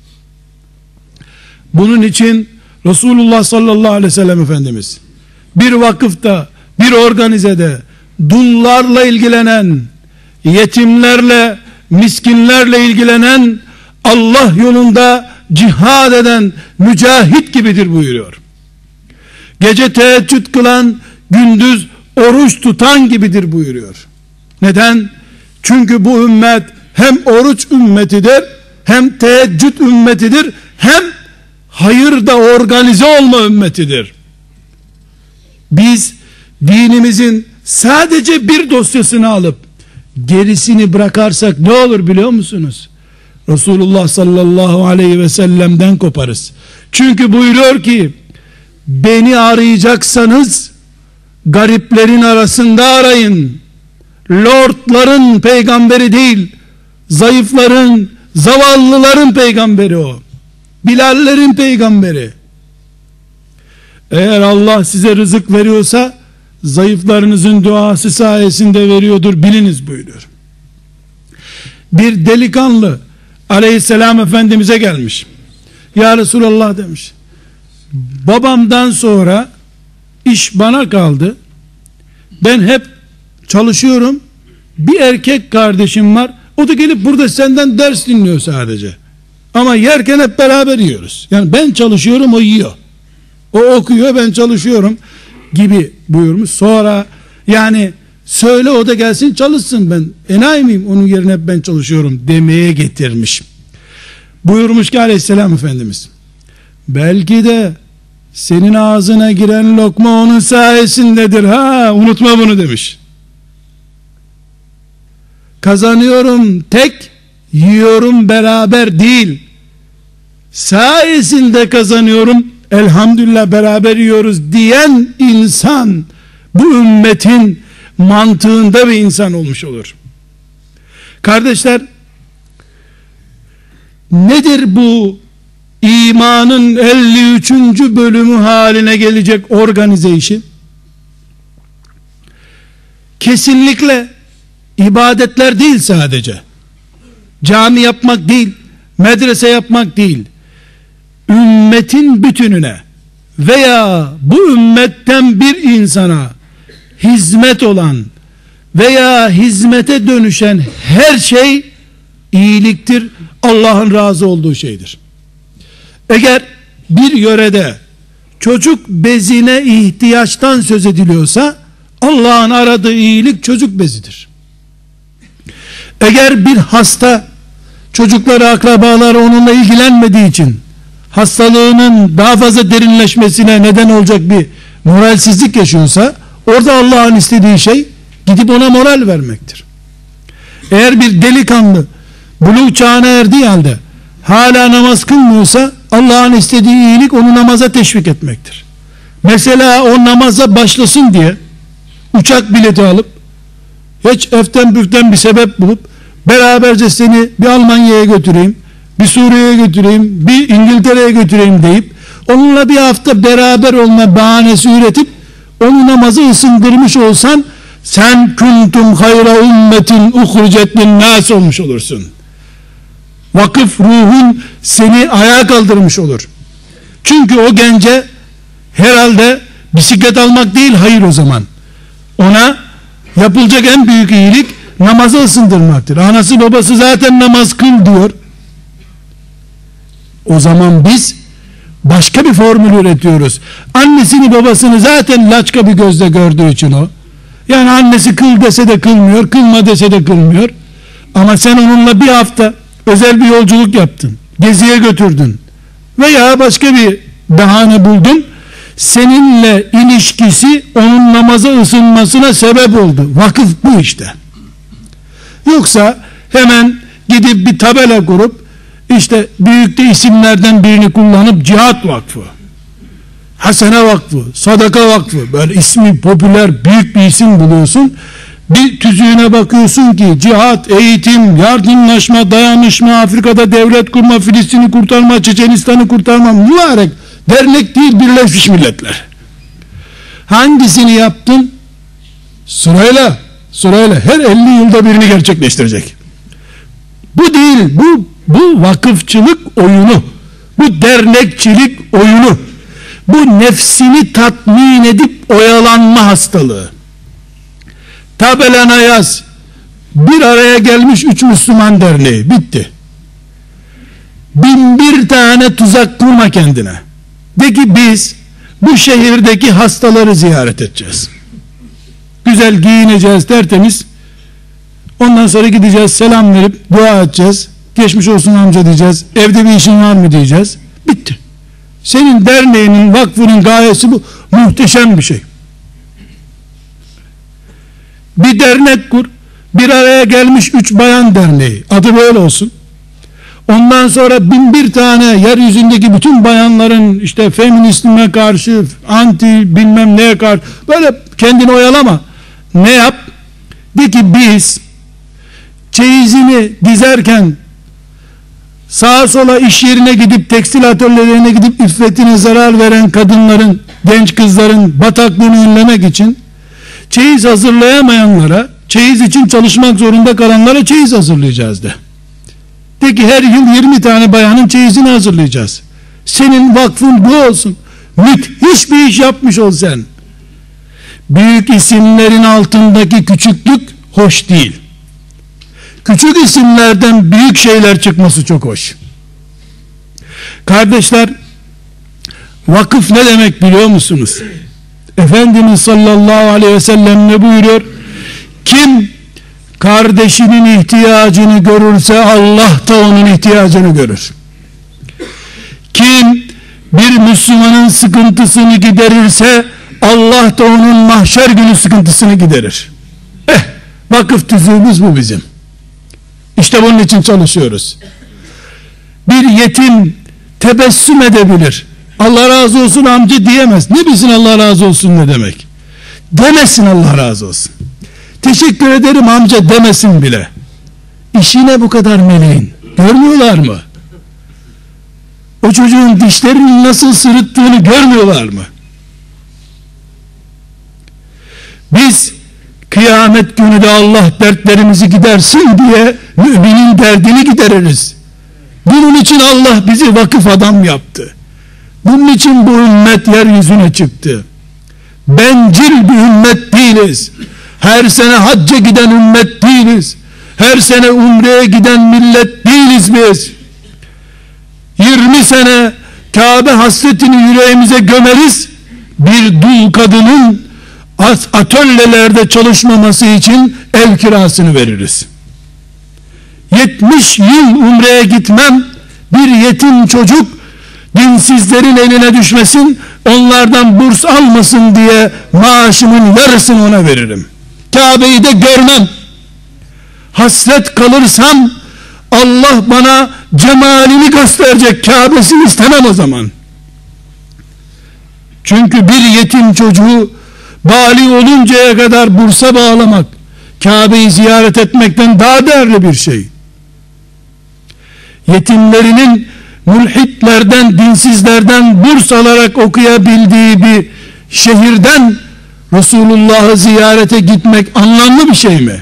Bunun için Resulullah sallallahu aleyhi ve sellem Efendimiz bir vakıfta, bir organizede dullarla ilgilenen, yetimlerle, miskinlerle ilgilenen, Allah yolunda cihad eden mücahit gibidir buyuruyor. Gece teheccüd kılan, gündüz oruç tutan gibidir buyuruyor. Neden? Çünkü bu ümmet hem oruç ümmetidir, hem teheccüd ümmetidir, hem hayırda organize olma ümmetidir. Biz dinimizin sadece bir dosyasını alıp gerisini bırakarsak ne olur biliyor musunuz? Resulullah sallallahu aleyhi ve sellem'den koparız. Çünkü buyuruyor ki, beni arayacaksanız gariplerin arasında arayın. Lordların peygamberi değil, zayıfların, zavallıların peygamberi o. Bilallerin peygamberi. Eğer Allah size rızık veriyorsa zayıflarınızın duası sayesinde veriyordur, biliniz buyuruyor. Bir delikanlı Aleyhisselam Efendimiz'e gelmiş. Ya Resulallah demiş, babamdan sonra iş bana kaldı. Ben hep çalışıyorum. Bir erkek kardeşim var. O da gelip burada senden ders dinliyor sadece. Ama yerken hep beraber yiyoruz. Yani ben çalışıyorum, o yiyor. O okuyor, ben çalışıyorum gibi buyurmuş. Sonra yani söyle o da gelsin çalışsın, ben enayi miyim onun yerine hep ben çalışıyorum demeye getirmiş. Buyurmuş ki Aleyhisselam Efendimiz, belki de senin ağzına giren lokma onun sayesindedir ha, unutma bunu demiş. Kazanıyorum tek, yiyorum beraber değil, sayesinde kazanıyorum, elhamdülillah beraber yiyoruz diyen insan bu ümmetin mantığında bir insan olmuş olur. Kardeşler, nedir bu imanın elli üçüncü bölümü haline gelecek organize işi? Kesinlikle ibadetler değil sadece. Cami yapmak değil, medrese yapmak değil. Ümmetin bütününe veya bu ümmetten bir insana hizmet olan veya hizmete dönüşen her şey iyiliktir. Allah'ın razı olduğu şeydir. Eğer bir yörede çocuk bezine ihtiyaçtan söz ediliyorsa Allah'ın aradığı iyilik çocuk bezidir. Eğer bir hasta çocukları, akrabaları onunla ilgilenmediği için hastalığının daha fazla derinleşmesine neden olacak bir moralsizlik yaşıyorsa, orada Allah'ın istediği şey gidip ona moral vermektir. Eğer bir delikanlı buluğ çağına erdiği halde hala namaz kılmıyorsa, Allah'ın istediği iyilik onu namaza teşvik etmektir. Mesela o namaza başlasın diye uçak bileti alıp hiç eften büften bir sebep bulup beraberce seni bir Almanya'ya götüreyim, bir Suriye'ye götüreyim, bir İngiltere'ye götüreyim deyip onunla bir hafta beraber olma bahanesi üretip onu namaza ısındırmış olsan, sen kuntum hayra ummetin uhricet linnâs olmuş olursun. Vakıf ruhun seni ayağa kaldırmış olur. Çünkü o gence herhalde bisiklet almak değil hayır o zaman. Ona yapılacak en büyük iyilik namazı ısındırmaktır. Anası babası zaten namaz kıl diyor. O zaman biz başka bir formül üretiyoruz. Annesini babasını zaten laçka bir gözle gördüğü için o. Yani annesi kıl dese de kılmıyor, kılma dese de kılmıyor. Ama sen onunla bir hafta özel bir yolculuk yaptın, geziye götürdün veya başka bir bahane buldun. seninle ilişkisi onun namaza ısınmasına sebep oldu. Vakıf bu işte. Yoksa hemen gidip bir tabela kurup işte büyük de isimlerden birini kullanıp Cihat Vakfı, Hasene Vakfı, Sadaka Vakfı, böyle ismi popüler büyük bir isim buluyorsun. Bir tüzüğüne bakıyorsun ki cihat, eğitim, yardımlaşma, dayanışma, Afrika'da devlet kurma, Filistin'i kurtarma, Çeçenistan'ı kurtarma, mübarek dernek değil, Birleşmiş Milletler. Hangisini yaptın? Sırayla, sırayla her elli yılda birini gerçekleştirecek. Bu değil, bu bu vakıfçılık oyunu, bu dernekçilik oyunu, bu nefsini tatmin edip oyalanma hastalığı. Tabelana yaz, bir araya gelmiş üç Müslüman derneği, bitti. Bin bir tane tuzak kurma kendine. De ki biz bu şehirdeki hastaları ziyaret edeceğiz. Güzel giyineceğiz, tertemiz. Ondan sonra gideceğiz, selam verip dua edeceğiz. Geçmiş olsun amca diyeceğiz. Evde bir işin var mı diyeceğiz. Bitti. Senin derneğinin, vakfının gayesi bu. Muhteşem bir şey. Bir dernek kur. Bir araya gelmiş üç bayan derneği. Adı böyle olsun. Ondan sonra bin bir tane yeryüzündeki bütün bayanların işte feministime karşı, anti bilmem neye karşı, böyle kendini oyalama. Ne yap? De ki biz çeyizini dizerken sağa sola iş yerine gidip, tekstil atölyelerine gidip iffetine zarar veren kadınların, genç kızların bataklığını önlemek için çeyiz hazırlayamayanlara, çeyiz için çalışmak zorunda kalanlara çeyiz hazırlayacağız de. De ki her yıl yirmi tane bayanın çeyizini hazırlayacağız. Senin vakfın bu olsun. Müthiş bir iş yapmış ol sen. Büyük isimlerin altındaki küçüklük hoş değil. Küçük isimlerden büyük şeyler çıkması çok hoş. Kardeşler, vakıf ne demek biliyor musunuz? Efendimiz sallallahu aleyhi ve sellem ne buyuruyor? Kim kardeşinin ihtiyacını görürse Allah da onun ihtiyacını görür. Kim bir Müslümanın sıkıntısını giderirse Allah da onun mahşer günü sıkıntısını giderir. Eh, vakıf tüzüğümüz bu bizim. İşte bunun için çalışıyoruz. Bir yetim tebessüm edebilir. Allah razı olsun amca diyemez. Ne bilsin Allah razı olsun ne demek? Demesin Allah razı olsun. Teşekkür ederim amca demesin bile. İşine bu kadar meleğin. Görmüyorlar mı? O çocuğun dişlerinin nasıl sırıttığını görmüyorlar mı? Biz kıyamet günü de Allah dertlerimizi gidersin diye müminin derdini gideririz. Bunun için Allah bizi vakıf adam yaptı. Bunun için bu ümmet yeryüzüne çıktı. Bencil bir ümmet değiliz. Her sene hacca giden ümmet değiliz. Her sene umreye giden millet değiliz biz. yirmi sene Kabe hasretini yüreğimize gömeriz. Bir dul kadının atölyelerde çalışmaması için ev kirasını veririz. yetmiş yıl umreye gitmem, bir yetim çocuk dinsizlerin eline düşmesin, onlardan burs almasın diye maaşımın yarısını ona veririm. Kabe'yi de görmem. Hasret kalırsam Allah bana cemalini gösterecek, Kabe'sini istemem o zaman. Çünkü bir yetim çocuğu bali oluncaya kadar bursa bağlamak, Kabe'yi ziyaret etmekten daha değerli bir şey. Yetimlerinin mulhitlerden, dinsizlerden burs alarak okuyabildiği bir şehirden Resulullah'ı ziyarete gitmek anlamlı bir şey mi?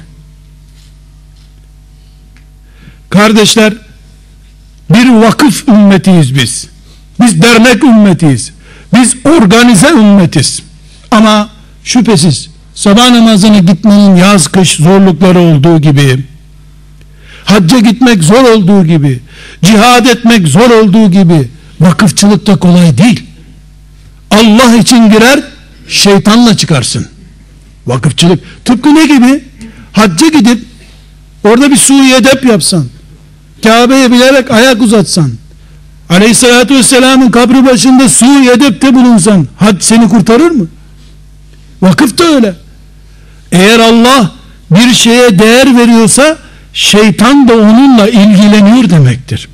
Kardeşler, bir vakıf ümmetiyiz biz. Biz dernek ümmetiyiz. Biz organize ümmetiz. Ama şüphesiz sabah namazına gitmenin yaz kış zorlukları olduğu gibi, hacca gitmek zor olduğu gibi, cihad etmek zor olduğu gibi, vakıfçılık da kolay değil. Allah için girer, şeytanla çıkarsın. Vakıfçılık tıpkı ne gibi? Hacca gidip orada bir suyu edep yapsan, Kabe'ye bilerek ayak uzatsan, Aleyhissalatü vesselamın kabri başında su edepte bulunsan had seni kurtarır mı? Vakıf da öyle. Eğer Allah bir şeye değer veriyorsa şeytan da onunla ilgileniyor demektir.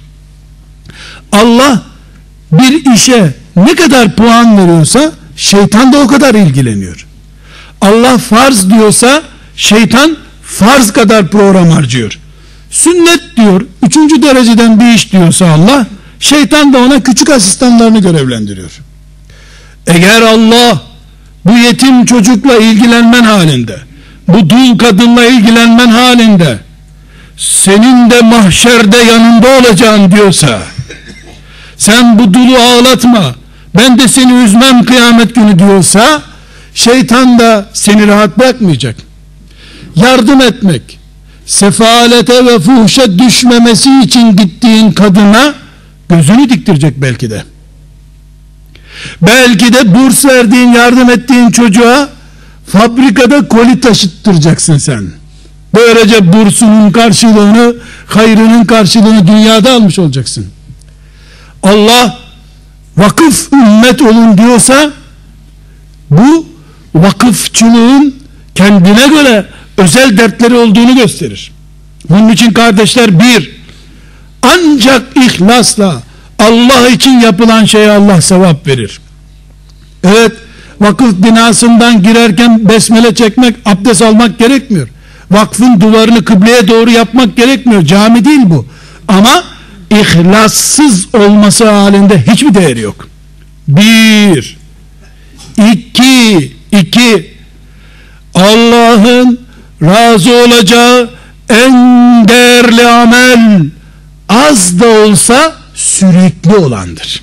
Allah bir işe ne kadar puan veriyorsa şeytan da o kadar ilgileniyor. Allah farz diyorsa şeytan farz kadar program harcıyor. Sünnet diyor, üçüncü dereceden bir iş diyorsa Allah, şeytan da ona küçük asistanlarını görevlendiriyor. Eğer Allah bu yetim çocukla ilgilenmen halinde, bu dul kadınla ilgilenmen halinde, senin de mahşerde yanında olacağım diyorsa, sen bu dulu ağlatma, ben de seni üzmem kıyamet günü diyorsa, şeytan da seni rahat bırakmayacak. Yardım etmek, sefalete ve fuhşa düşmemesi için gittiğin kadına gözünü diktirecek belki de. Belki de burs verdiğin, yardım ettiğin çocuğa fabrikada koli taşıttıracaksın sen. Böylece bursunun karşılığını, hayrının karşılığını dünyada almış olacaksın. Allah vakıf ümmet olun diyorsa, bu vakıfçılığın kendine göre özel dertleri olduğunu gösterir. Bunun için kardeşler, bir, ancak ihlasla Allah için yapılan şeye Allah sevap verir. Evet, vakıf binasından girerken besmele çekmek, abdest almak gerekmiyor. Vakfın duvarını kıbleye doğru yapmak gerekmiyor. Cami değil bu. Ama ihlassız olması halinde hiçbir değeri yok. Bir, iki, iki, Allah'ın razı olacağı en değerli amel az da olsa sürekli olandır.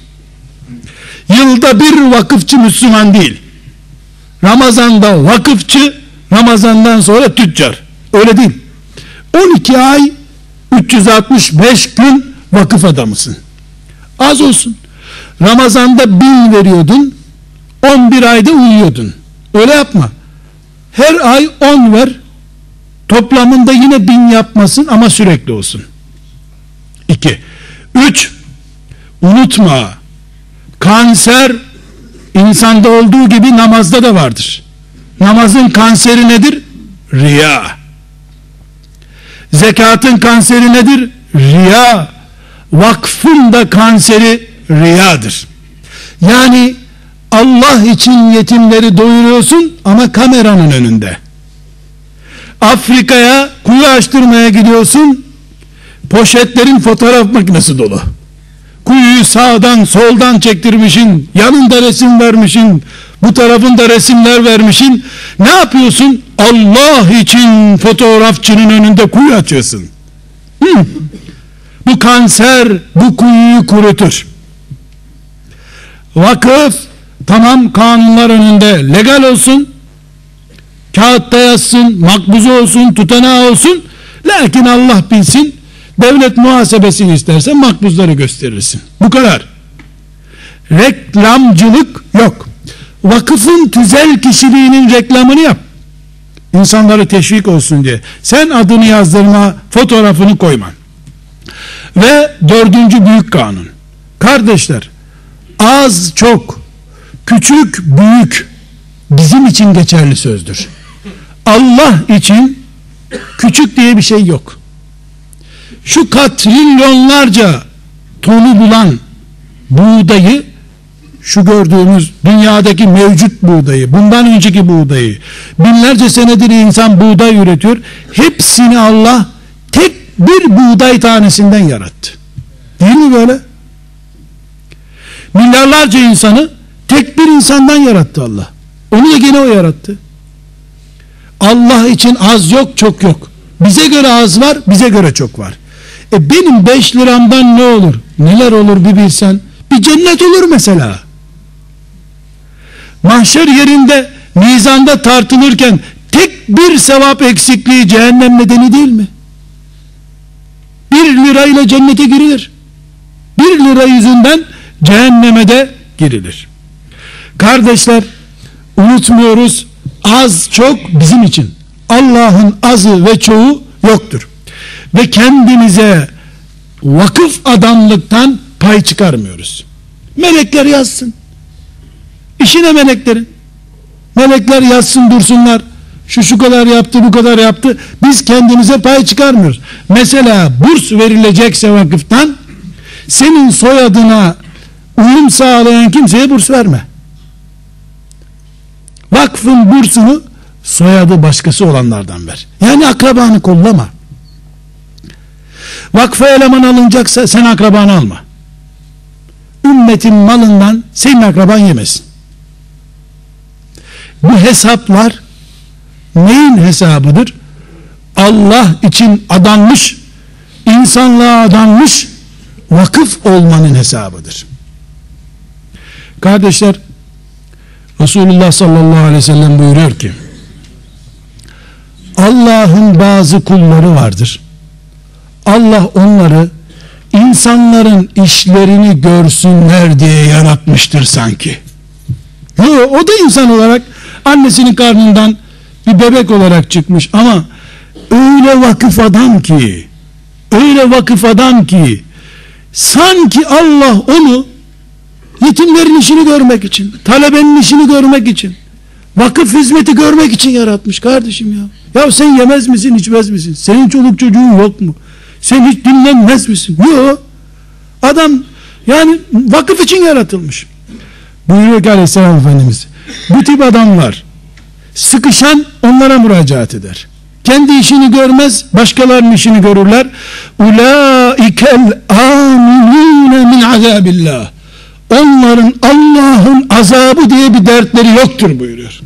Yılda bir vakıfçı Müslüman değil. Ramazan'da vakıfçı, Ramazan'dan sonra tüccar. Öyle değil. on iki ay üç yüz altmış beş gün vakıf adamısın. Az olsun. Ramazan'da bin veriyordun, on bir ayda uyuyordun. Öyle yapma. Her ay on ver, toplamında yine bin yapmasın ama sürekli olsun. İki. Üç, unutma, kanser insanda olduğu gibi namazda da vardır. Namazın kanseri nedir? Riya. Zekatın kanseri nedir? Riya. Vakfın da kanseri riyadır. Yani Allah için yetimleri doyuruyorsun ama kameranın önünde. Afrika'ya kuyu açtırmaya gidiyorsun, poşetlerin fotoğraf makinesi dolu. Kuyuyu sağdan soldan çektirmişin, yanında resim vermişin, bu tarafında resimler vermişin. Ne yapıyorsun? Allah için fotoğrafçının önünde kuyu açıyorsun. Hı. Bu kanser bu kuyuyu kurutur. Vakıf tamam, kanunlar önünde legal olsun, kağıtta yazsın, makbuzu olsun, tutanağı olsun, lakin Allah bilsin, devlet muhasebesini isterse makbuzları gösterirsin. Bu kadar. Reklamcılık yok. Vakıfın tüzel kişiliğinin reklamını yap. İnsanları teşvik olsun diye. Sen adını yazdırma, fotoğrafını koyma. Ve dördüncü büyük kanun. Kardeşler, az çok, küçük büyük bizim için geçerli sözdür. Allah için küçük diye bir şey yok. Şu katrilyonlarca tonu bulan buğdayı, şu gördüğümüz dünyadaki mevcut buğdayı, bundan önceki buğdayı, binlerce senedir insan buğday üretiyor. Hepsini Allah tek bir buğday tanesinden yarattı. Değil mi böyle? Milyarlarca insanı tek bir insandan yarattı Allah. Onu da gene o yarattı. Allah için az yok, çok yok. Bize göre az var, bize göre çok var. E benim beş liramdan ne olur? Neler olur bir bilsen. Bir cennet olur mesela. Mahşer yerinde, mizanda tartılırken tek bir sevap eksikliği cehennem nedeni değil mi? Bir lirayla cennete girilir. Bir lira yüzünden cehenneme de girilir. Kardeşler, unutmuyoruz, az çok bizim için. Allah'ın azı ve çoğu yoktur. Ve kendimize vakıf adamlıktan pay çıkarmıyoruz. Melekler yazsın. İşine meleklerin. Melekler yazsın dursunlar. Şu şu kadar yaptı, bu kadar yaptı. Biz kendimize pay çıkarmıyoruz. Mesela burs verilecekse vakıftan, senin soyadına uyum sağlayan kimseye burs verme. Vakfın bursunu soyadı başkası olanlardan ver. Yani akrabanı kollama. Vakfa eleman alınacaksa sen akrabanı alma. Ümmetin malından senin akraban yemesin. Bu hesaplar neyin hesabıdır? Allah için adanmış, insanlığa adanmış vakıf olmanın hesabıdır. Kardeşler, Resulullah sallallahu aleyhi ve sellem buyuruyor ki, Allah'ın bazı kulları vardır. Allah onları insanların işlerini görsünler diye yaratmıştır sanki. Yo, o da insan olarak annesinin karnından bir bebek olarak çıkmış ama öyle vakıf adam ki, öyle vakıf adam ki sanki Allah onu yetimlerin işini görmek için, talebenin işini görmek için, vakıf hizmeti görmek için yaratmış kardeşim ya. Ya sen yemez misin, içmez misin? Senin çoluk çocuğun yok mu? Sen hiç dinlenmez misin? Yok. Adam yani vakıf için yaratılmış. Buyuruyor ki Aleyhisselam Efendimiz, bu tip adamlar sıkışan onlara müracaat eder. Kendi işini görmez, başkalarının işini görürler. Ulaikel aminune min azabillah. Onların Allah'ın azabı diye bir dertleri yoktur buyuruyor.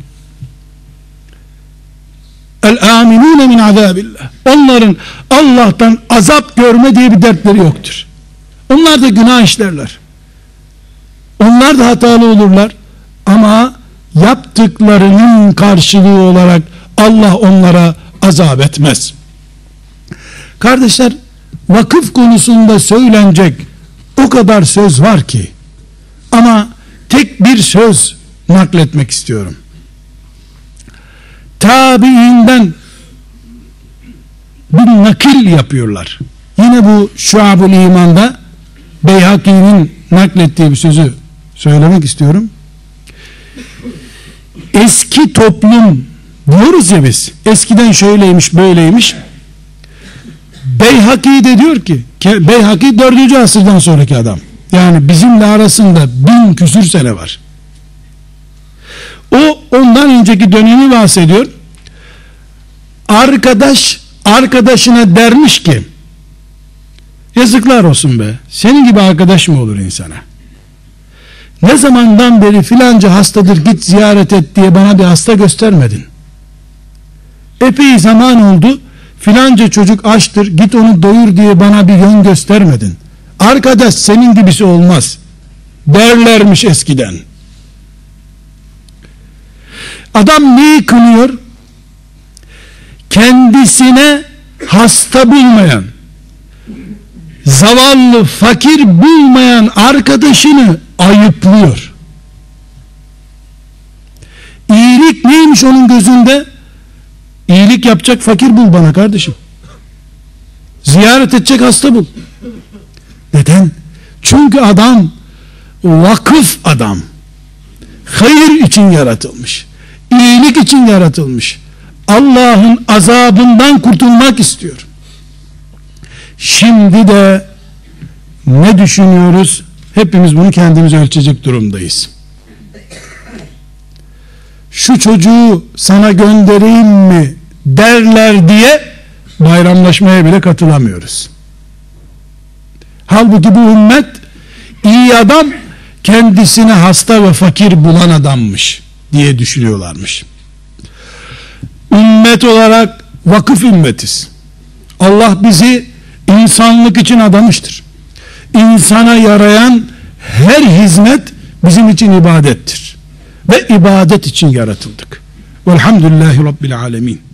El aminune min azabillah. Onların Allah'tan azap görme diye bir dertleri yoktur. Onlar da günah işlerler. Onlar da hatalı olurlar. Ama yaptıklarının karşılığı olarak Allah onlara azap etmez. Kardeşler, vakıf konusunda söylenecek o kadar söz var ki, ama tek bir söz nakletmek istiyorum. Tabiinden bir nakil yapıyorlar. Yine bu Şuab-ül İman'da Beyhaki'nin naklettiği bir sözü söylemek istiyorum. Eski toplum diyoruz ya biz, eskiden şöyleymiş böyleymiş. Beyhaki de diyor ki, Beyhaki dördüncü asırdan sonraki adam, yani bizimle arasında bin küsür sene var. O ondan önceki dönemi bahsediyor. Arkadaş arkadaşına dermiş ki, yazıklar olsun be, senin gibi arkadaş mı olur insana? Ne zamandan beri filanca hastadır, git ziyaret et diye bana bir hasta göstermedin. Epey zaman oldu, filanca çocuk açtır, git onu doyur diye bana bir yön göstermedin. Arkadaş senin gibisi olmaz derlermiş eskiden. Adam neyi kınıyor? Kendisine hasta bulmayan, zavallı, fakir bulmayan arkadaşını ayıplıyor. İyilik neymiş onun gözünde? İyilik yapacak fakir bul bana kardeşim. Ziyaret edecek hasta bul. Neden? Çünkü adam vakıf adam. Hayır için yaratılmış. İyilik için yaratılmış. Allah'ın azabından kurtulmak istiyor. Şimdi de ne düşünüyoruz? Hepimiz bunu kendimiz ölçecek durumdayız. Şu çocuğu sana göndereyim mi derler diye bayramlaşmaya bile katılamıyoruz. Halbuki bu ümmet iyi adam kendisine hasta ve fakir bulan adammış diye düşünüyorlarmış. Ümmet olarak vakıf ümmetiz. Allah bizi insanlık için adamıştır. İnsana yarayan her hizmet bizim için ibadettir. Ve ibadet için yaratıldık. Velhamdülillahi Rabbil alemin.